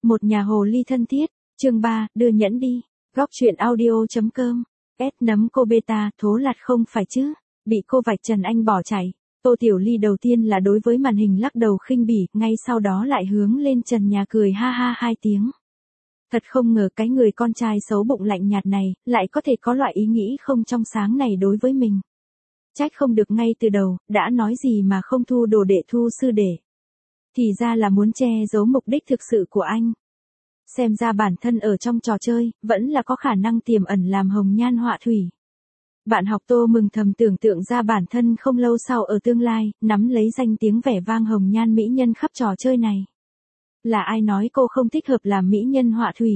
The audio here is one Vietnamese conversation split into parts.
Một nhà hồ ly thân thiết, chương 3, đưa nhẫn đi. Góc truyện audio.com. Nấm cô beta, thố lạt không phải chứ. Bị cô vạch trần anh bỏ chạy. Tô Tiểu Ly đầu tiên là đối với màn hình lắc đầu khinh bỉ, ngay sau đó lại hướng lên trần nhà cười ha ha 2 tiếng. Thật không ngờ cái người con trai xấu bụng lạnh nhạt này, lại có thể có loại ý nghĩ không trong sáng này đối với mình. Trách không được ngay từ đầu, đã nói gì mà không thu đồ đệ thu sư đệ. Thì ra là muốn che giấu mục đích thực sự của anh. Xem ra bản thân ở trong trò chơi, vẫn là có khả năng tiềm ẩn làm hồng nhan họa thủy. Bạn học Tô mừng thầm tưởng tượng ra bản thân không lâu sau ở tương lai, nắm lấy danh tiếng vẻ vang hồng nhan mỹ nhân khắp trò chơi này. Là ai nói cô không thích hợp làm mỹ nhân họa thủy?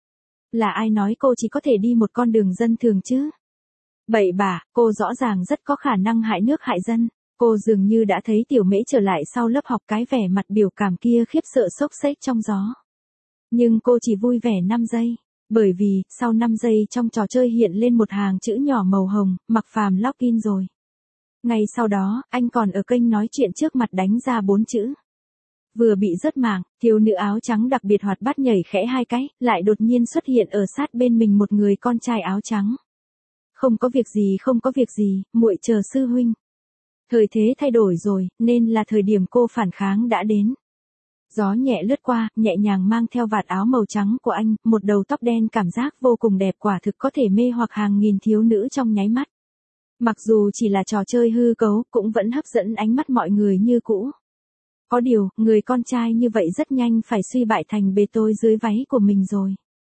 Là ai nói cô chỉ có thể đi một con đường dân thường chứ? Bậy bạ, cô rõ ràng rất có khả năng hại nước hại dân. Cô dường như đã thấy Tiểu Mễ trở lại sau lớp học, cái vẻ mặt biểu cảm kia khiếp sợ xốc xếch trong gió. Nhưng cô chỉ vui vẻ 5 giây. Bởi vì, sau 5 giây trong trò chơi hiện lên một hàng chữ nhỏ màu hồng, Mặc Phàm login rồi. Ngay sau đó, anh còn ở kênh nói chuyện trước mặt đánh ra 4 chữ. Vừa bị rớt mạng, thiếu nữ áo trắng đặc biệt hoạt bát nhảy khẽ 2 cái, lại đột nhiên xuất hiện ở sát bên mình một người con trai áo trắng. Không có việc gì, muội chờ sư huynh. Thời thế thay đổi rồi, nên là thời điểm cô phản kháng đã đến. Gió nhẹ lướt qua, nhẹ nhàng mang theo vạt áo màu trắng của anh, một đầu tóc đen cảm giác vô cùng đẹp, quả thực có thể mê hoặc hàng nghìn thiếu nữ trong nháy mắt. Mặc dù chỉ là trò chơi hư cấu, cũng vẫn hấp dẫn ánh mắt mọi người như cũ. Có điều, người con trai như vậy rất nhanh phải suy bại thành bê tôi dưới váy của mình rồi.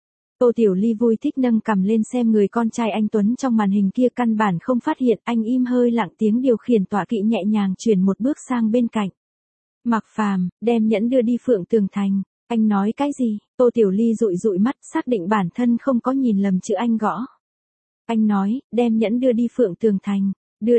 Tô Tiểu Ly vui thích nâng cằm lên xem người con trai anh tuấn trong màn hình kia, căn bản không phát hiện, anh im hơi lặng tiếng điều khiển tọa kỵ nhẹ nhàng chuyển một bước sang bên cạnh. Mặc Phàm, đem nhẫn đưa đi Phượng Tường Thành. Anh nói cái gì? Tô Tiểu Ly dụi dụi mắt, xác định bản thân không có nhìn lầm chữ anh gõ. Anh nói, đem nhẫn đưa đi Phượng Tường Thành. Đưa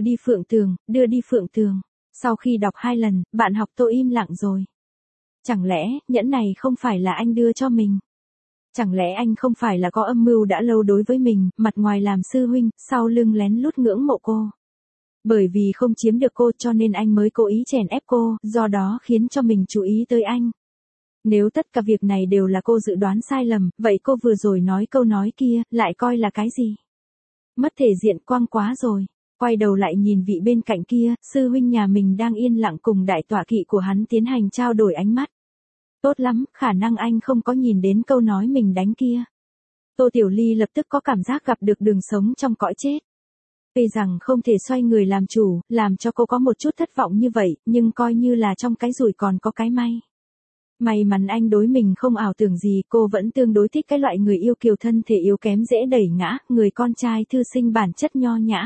đi Phượng Tường. Sau khi đọc 2 lần, bạn học Tô im lặng rồi. Chẳng lẽ, nhẫn này không phải là anh đưa cho mình? Chẳng lẽ anh không phải là có âm mưu đã lâu đối với mình, mặt ngoài làm sư huynh, sau lưng lén lút ngưỡng mộ cô? Bởi vì không chiếm được cô cho nên anh mới cố ý chèn ép cô, do đó khiến cho mình chú ý tới anh. Nếu tất cả việc này đều là cô dự đoán sai lầm, vậy cô vừa rồi nói câu nói kia, lại coi là cái gì? Mất thể diện quang quá rồi. Quay đầu lại nhìn vị bên cạnh kia, sư huynh nhà mình đang yên lặng cùng đại tọa kỵ của hắn tiến hành trao đổi ánh mắt. Tốt lắm, khả năng anh không có nhìn đến câu nói mình đánh kia. Tô Tiểu Ly lập tức có cảm giác gặp được đường sống trong cõi chết. Tuy rằng không thể xoay người làm chủ, làm cho cô có một chút thất vọng như vậy, nhưng coi như là trong cái rủi còn có cái may. May mắn anh đối mình không ảo tưởng gì, cô vẫn tương đối thích cái loại người yêu kiều thân thể yếu kém dễ đẩy ngã, người con trai thư sinh bản chất nho nhã.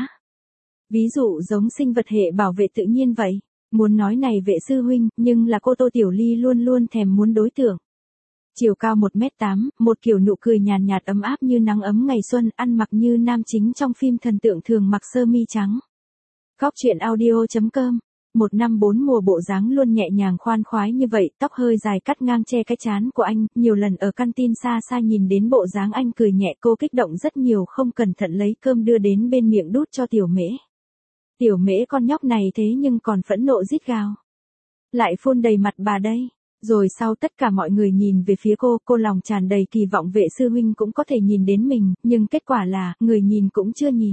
Ví dụ giống sinh vật hệ bảo vệ tự nhiên vậy. Muốn nói này vệ sư huynh, nhưng là cô Tô Tiểu Ly luôn luôn thèm muốn đối tượng. Chiều cao 1m8, một kiểu nụ cười nhàn nhạt ấm áp như nắng ấm ngày xuân, ăn mặc như nam chính trong phim thần tượng thường mặc sơ mi trắng. Góc truyện audio.com. 1 năm 4 mùa bộ dáng luôn nhẹ nhàng khoan khoái như vậy, tóc hơi dài cắt ngang che cái trán của anh, nhiều lần ở căn tin xa xa nhìn đến bộ dáng anh cười nhẹ, cô kích động rất nhiều, không cẩn thận lấy cơm đưa đến bên miệng đút cho Tiểu Mễ. Tiểu Mễ con nhóc này thế nhưng còn phẫn nộ rít gào. Lại phun đầy mặt bà đây. Rồi sau tất cả mọi người nhìn về phía cô lòng tràn đầy kỳ vọng vệ sư huynh cũng có thể nhìn đến mình, nhưng kết quả là, người nhìn cũng chưa nhìn.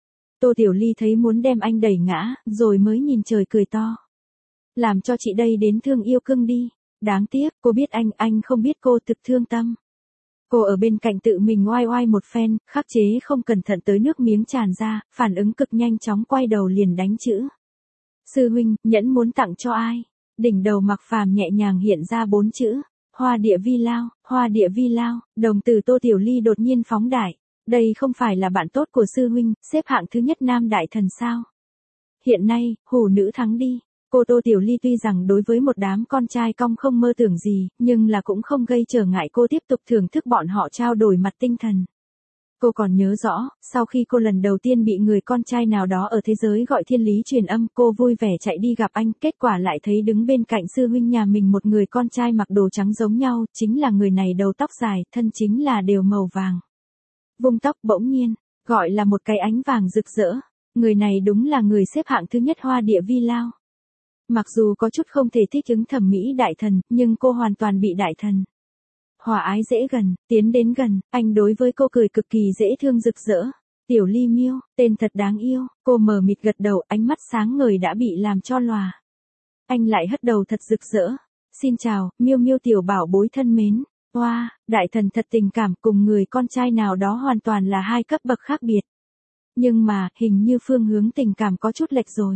Tô Tiểu Ly thấy muốn đem anh đẩy ngã, rồi mới nhìn trời cười to. Làm cho chị đây đến thương yêu cưng đi. Đáng tiếc, cô biết anh không biết cô thực thương tâm. Cô ở bên cạnh tự mình oai oai một phen, khắc chế không cẩn thận tới nước miếng tràn ra, phản ứng cực nhanh chóng quay đầu liền đánh chữ. Sư huynh, nhẫn muốn tặng cho ai? Đỉnh đầu Mặc Phàm nhẹ nhàng hiện ra 4 chữ. Hoa địa vi lao, đồng tử Tô Tiểu Ly đột nhiên phóng đại. Đây không phải là bạn tốt của sư huynh, xếp hạng thứ nhất nam đại thần sao? Hiện nay, hủ nữ thắng đi. Cô Tô Tiểu Ly tuy rằng đối với một đám con trai cong không mơ tưởng gì, nhưng là cũng không gây trở ngại cô tiếp tục thưởng thức bọn họ trao đổi mặt tinh thần. Cô còn nhớ rõ, sau khi cô lần đầu tiên bị người con trai nào đó ở thế giới gọi thiên lý truyền âm, cô vui vẻ chạy đi gặp anh, kết quả lại thấy đứng bên cạnh sư huynh nhà mình một người con trai mặc đồ trắng giống nhau, chính là người này đầu tóc dài, thân chính là đều màu vàng. Vung tóc bỗng nhiên, gọi là một cái ánh vàng rực rỡ, người này đúng là người xếp hạng thứ nhất hoa địa vi lao. Mặc dù có chút không thể thích ứng thẩm mỹ đại thần, nhưng cô hoàn toàn bị đại thần hòa ái dễ gần, tiến đến gần, anh đối với cô cười cực kỳ dễ thương rực rỡ. Tiểu Ly Miêu, tên thật đáng yêu, cô mờ mịt gật đầu, ánh mắt sáng ngời đã bị làm cho lòa. Anh lại hất đầu thật rực rỡ. Xin chào, Miêu Miêu tiểu bảo bối thân mến. Wow, đại thần thật tình cảm, cùng người con trai nào đó hoàn toàn là hai cấp bậc khác biệt. Nhưng mà, hình như phương hướng tình cảm có chút lệch rồi.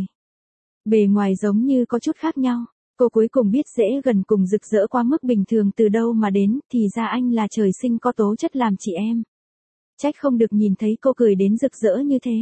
Bề ngoài giống như có chút khác nhau. Cô cuối cùng biết dễ gần cùng rực rỡ quá mức bình thường từ đâu mà đến, thì ra anh là trời sinh có tố chất làm chị em. Trách không được nhìn thấy cô cười đến rực rỡ như thế.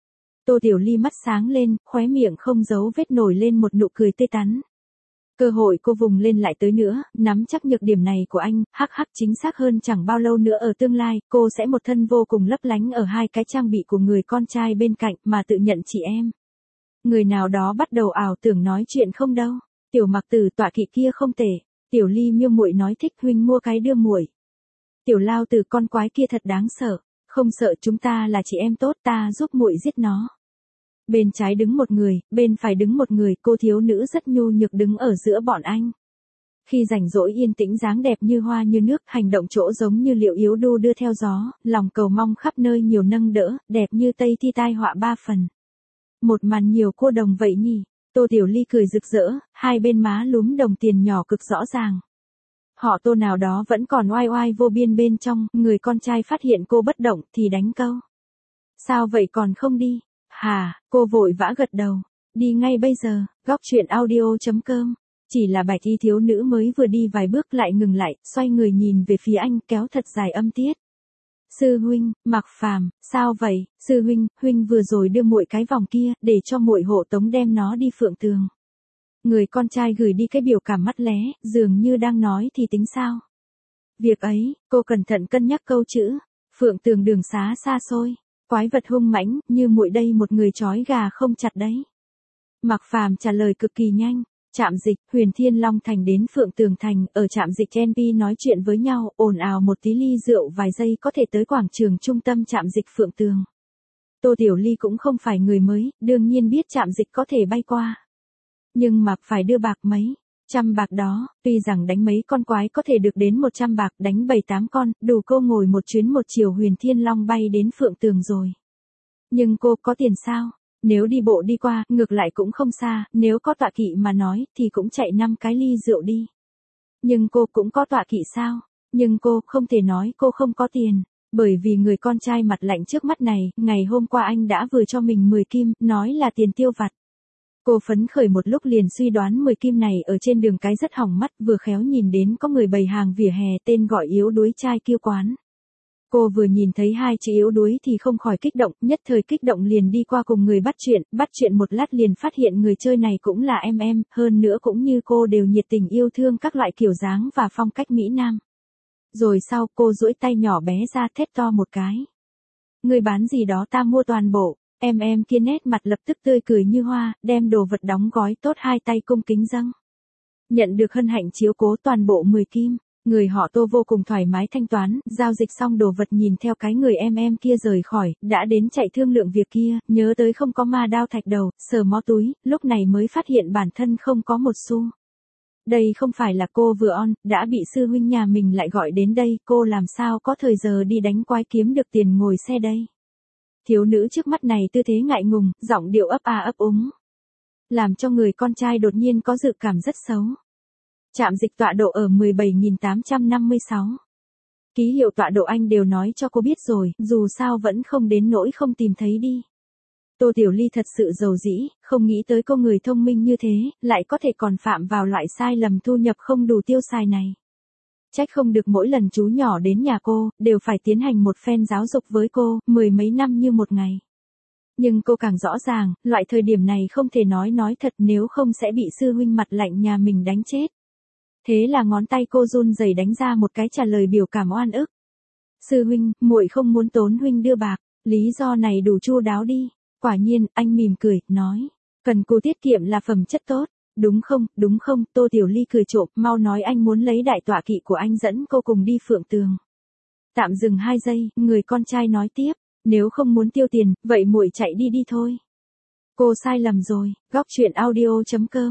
Tô Tiểu Ly mắt sáng lên, khóe miệng không giấu vết nổi lên một nụ cười tươi tắn. Cơ hội cô vùng lên lại tới nữa, nắm chắc nhược điểm này của anh, hắc hắc chính xác hơn chẳng bao lâu nữa ở tương lai, cô sẽ một thân vô cùng lấp lánh ở hai cái trang bị của người con trai bên cạnh mà tự nhận chị em. Người nào đó bắt đầu ảo tưởng nói chuyện không đâu. Tiểu Mặc Tử tọa kỵ kia không tệ. Tiểu Ly Miêu muội nói thích, huynh mua cái đưa muội. Tiểu Lao Tử con quái kia thật đáng sợ. Không sợ, chúng ta là chị em tốt, ta giúp muội giết nó. Bên trái đứng một người, bên phải đứng một người, cô thiếu nữ rất nhu nhược đứng ở giữa bọn anh. Khi rảnh rỗi yên tĩnh dáng đẹp như hoa như nước, hành động chỗ giống như liệu yếu đu đưa theo gió, lòng cầu mong khắp nơi nhiều nâng đỡ, đẹp như Tây Thi tai họa ba phần. Một màn nhiều cô đồng vậy nhỉ. Tô Tiểu Ly cười rực rỡ, hai bên má lúm đồng tiền nhỏ cực rõ ràng. Họ Tô nào đó vẫn còn oai oai vô biên bên trong, người con trai phát hiện cô bất động thì đánh câu. Sao vậy còn không đi? Hà, cô vội vã gật đầu. Đi ngay bây giờ, góc chuyện audio.com. Chỉ là bạch y thiếu nữ mới vừa đi vài bước lại ngừng lại, xoay người nhìn về phía anh kéo thật dài âm tiết. Sư huynh, Mạc Phàm, sao vậy? Sư huynh, huynh vừa rồi đưa muội cái vòng kia, để cho muội hộ tống đem nó đi Phượng Tường. Người con trai gửi đi cái biểu cảm mắt lé, dường như đang nói thì tính sao? Việc ấy, cô cẩn thận cân nhắc câu chữ. Phượng Tường đường xá xa xôi, quái vật hung mãnh, như muội đây một người trói gà không chặt đấy. Mạc Phàm trả lời cực kỳ nhanh. Trạm dịch, Huyền Thiên Long Thành đến Phượng Tường Thành, ở trạm dịch NP nói chuyện với nhau, ồn ào một tí ly rượu vài giây có thể tới quảng trường trung tâm trạm dịch Phượng Tường. Tô Tiểu Ly cũng không phải người mới, đương nhiên biết trạm dịch có thể bay qua. Nhưng mà phải đưa bạc mấy trăm bạc đó, tuy rằng đánh mấy con quái có thể được đến 100 bạc, đánh 7-8 con, đủ cô ngồi một chuyến một chiều Huyền Thiên Long bay đến Phượng Tường rồi. Nhưng cô có tiền sao? Nếu đi bộ đi qua, ngược lại cũng không xa, nếu có tọa kỵ mà nói, thì cũng chạy 5 cái ly rượu đi. Nhưng cô cũng có tọa kỵ sao? Nhưng cô không thể nói cô không có tiền. Bởi vì người con trai mặt lạnh trước mắt này, ngày hôm qua anh đã vừa cho mình 10 kim, nói là tiền tiêu vặt. Cô phấn khởi một lúc liền suy đoán 10 kim này ở trên đường cái rất hỏng mắt, vừa khéo nhìn đến có người bày hàng vỉa hè tên gọi yếu đuối trai kiêu quán. Cô vừa nhìn thấy hai chữ yếu đuối thì không khỏi kích động, nhất thời kích động liền đi qua cùng người bắt chuyện một lát liền phát hiện người chơi này cũng là em, hơn nữa cũng như cô đều nhiệt tình yêu thương các loại kiểu dáng và phong cách Mỹ Nam. Rồi sau cô duỗi tay nhỏ bé ra thét to một cái. Người bán gì đó ta mua toàn bộ, em kia nét mặt lập tức tươi cười như hoa, đem đồ vật đóng gói tốt hai tay cung kính dâng. Nhận được hân hạnh chiếu cố toàn bộ 10 kim. Người họ Tô vô cùng thoải mái thanh toán, giao dịch xong đồ vật nhìn theo cái người em kia rời khỏi, đã đến chạy thương lượng việc kia, nhớ tới không có ma đao thạch đầu, sờ mó túi, lúc này mới phát hiện bản thân không có một xu. Đây không phải là cô vừa đã bị sư huynh nhà mình lại gọi đến đây, cô làm sao có thời giờ đi đánh quái kiếm được tiền ngồi xe đây. Thiếu nữ trước mắt này tư thế ngại ngùng, giọng điệu ấp a ấp úng. Làm cho người con trai đột nhiên có dự cảm rất xấu. Trạm dịch tọa độ ở 17.856. Ký hiệu tọa độ anh đều nói cho cô biết rồi, dù sao vẫn không đến nỗi không tìm thấy đi. Tô Tiểu Ly thật sự giàu dĩ, không nghĩ tới cô người thông minh như thế, lại có thể còn phạm vào loại sai lầm thu nhập không đủ tiêu xài này. Trách không được mỗi lần chú nhỏ đến nhà cô, đều phải tiến hành một phen giáo dục với cô, 10 mấy năm như một ngày. Nhưng cô càng rõ ràng, loại thời điểm này không thể nói thật nếu không sẽ bị sư huynh mặt lạnh nhà mình đánh chết. Thế là ngón tay cô run rẩy đánh ra một cái trả lời biểu cảm oan ức. Sư huynh, muội không muốn tốn huynh đưa bạc, lý do này đủ chu đáo đi. Quả nhiên, anh mỉm cười, nói. Cần cù tiết kiệm là phẩm chất tốt. Đúng không, Tô Tiểu Ly cười trộm, mau nói anh muốn lấy đại tọa kỵ của anh dẫn cô cùng đi Phượng Tường. Tạm dừng 2 giây, người con trai nói tiếp. Nếu không muốn tiêu tiền, vậy muội chạy đi thôi. Cô sai lầm rồi, góc chuyện audio.com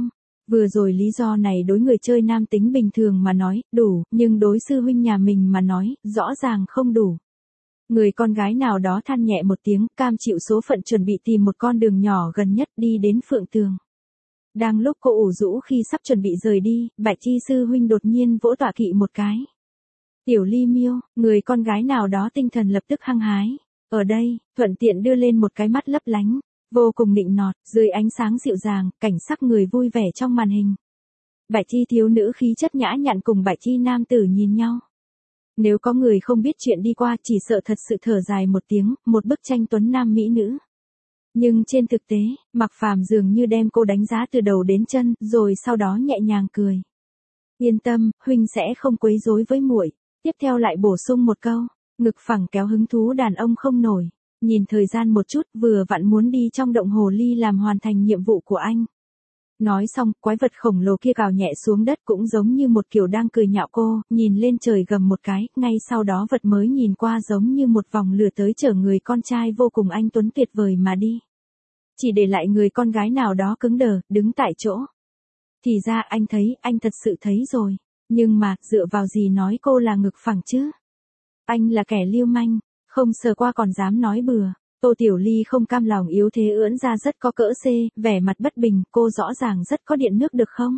Vừa rồi lý do này đối người chơi nam tính bình thường mà nói, đủ, nhưng đối sư huynh nhà mình mà nói, rõ ràng không đủ. Người con gái nào đó than nhẹ một tiếng, cam chịu số phận chuẩn bị tìm một con đường nhỏ gần nhất đi đến Phượng Tường. Đang lúc cô ủ rũ khi sắp chuẩn bị rời đi, Bạch Chi sư huynh đột nhiên vỗ tọa kỵ một cái. Tiểu Ly Miêu, người con gái nào đó tinh thần lập tức hăng hái. Ở đây, thuận tiện đưa lên một cái mắt lấp lánh, vô cùng nịnh nọt, dưới ánh sáng dịu dàng, cảnh sắc người vui vẻ trong màn hình. Bạch Chi thiếu nữ khí chất nhã nhặn cùng Bạch Chi nam tử nhìn nhau. Nếu có người không biết chuyện đi qua chỉ sợ thật sự thở dài một tiếng, một bức tranh tuấn nam mỹ nữ. Nhưng trên thực tế, Mạc Phàm dường như đem cô đánh giá từ đầu đến chân, rồi sau đó nhẹ nhàng cười. Yên tâm, huynh sẽ không quấy rối với muội. Tiếp theo lại bổ sung một câu, ngực phẳng kéo hứng thú đàn ông không nổi. Nhìn thời gian một chút, vừa vặn muốn đi trong động hồ ly làm hoàn thành nhiệm vụ của anh. Nói xong, quái vật khổng lồ kia cào nhẹ xuống đất cũng giống như một kiểu đang cười nhạo cô, nhìn lên trời gầm một cái, ngay sau đó vật mới nhìn qua giống như một vòng lửa tới chở người con trai vô cùng anh tuấn tuyệt vời mà đi. Chỉ để lại người con gái nào đó cứng đờ, đứng tại chỗ. Thì ra anh thấy, anh thật sự thấy rồi. Nhưng mà, dựa vào gì nói cô là ngực phẳng chứ? Anh là kẻ lưu manh, không sờ qua còn dám nói bừa. Tô Tiểu Ly không cam lòng yếu thế ưỡn ra rất có cỡ C, vẻ mặt bất bình, cô rõ ràng rất có điện nước được không?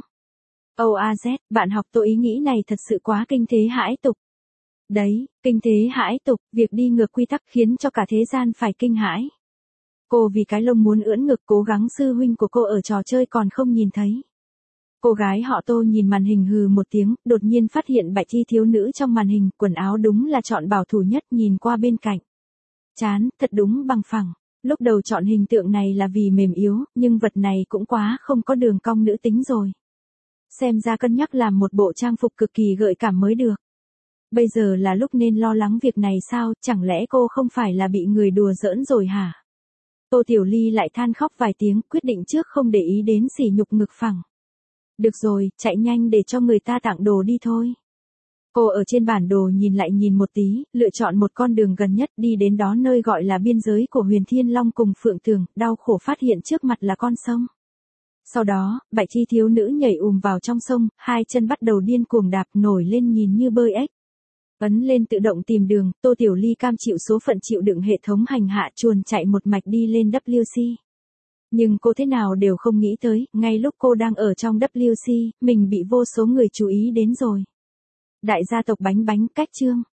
OAZ, bạn học tôi ý nghĩ này thật sự quá kinh thế hãi tục. Đấy, kinh thế hãi tục, việc đi ngược quy tắc khiến cho cả thế gian phải kinh hãi. Cô vì cái lông muốn ưỡn ngực cố gắng sư huynh của cô ở trò chơi còn không nhìn thấy. Cô gái họ Tô nhìn màn hình hừ một tiếng, đột nhiên phát hiện Bạch Chi thiếu nữ trong màn hình, quần áo đúng là chọn bảo thủ nhất, nhìn qua bên cạnh. Chán, thật đúng bằng phẳng. Lúc đầu chọn hình tượng này là vì mềm yếu, nhưng vật này cũng quá không có đường cong nữ tính rồi. Xem ra cân nhắc làm một bộ trang phục cực kỳ gợi cảm mới được. Bây giờ là lúc nên lo lắng việc này sao, chẳng lẽ cô không phải là bị người đùa giỡn rồi hả? Tô Tiểu Ly lại than khóc vài tiếng, quyết định trước không để ý đến sỉ nhục ngực phẳng. Được rồi, chạy nhanh để cho người ta tặng đồ đi thôi. Cô ở trên bản đồ nhìn lại nhìn một tí, lựa chọn một con đường gần nhất đi đến đó nơi gọi là biên giới của Huyền Thiên Long cùng Phượng Tường, đau khổ phát hiện trước mặt là con sông. Sau đó, Bạch Chi thiếu nữ nhảy vào trong sông, hai chân bắt đầu điên cuồng đạp nổi lên nhìn như bơi ếch. Ấn lên tự động tìm đường, Tô Tiểu Ly cam chịu số phận chịu đựng hệ thống hành hạ chuồn chạy một mạch đi lên WC. Nhưng cô thế nào đều không nghĩ tới, ngay lúc cô đang ở trong WC, mình bị vô số người chú ý đến rồi. Đại gia tộc bánh bánh cách chương.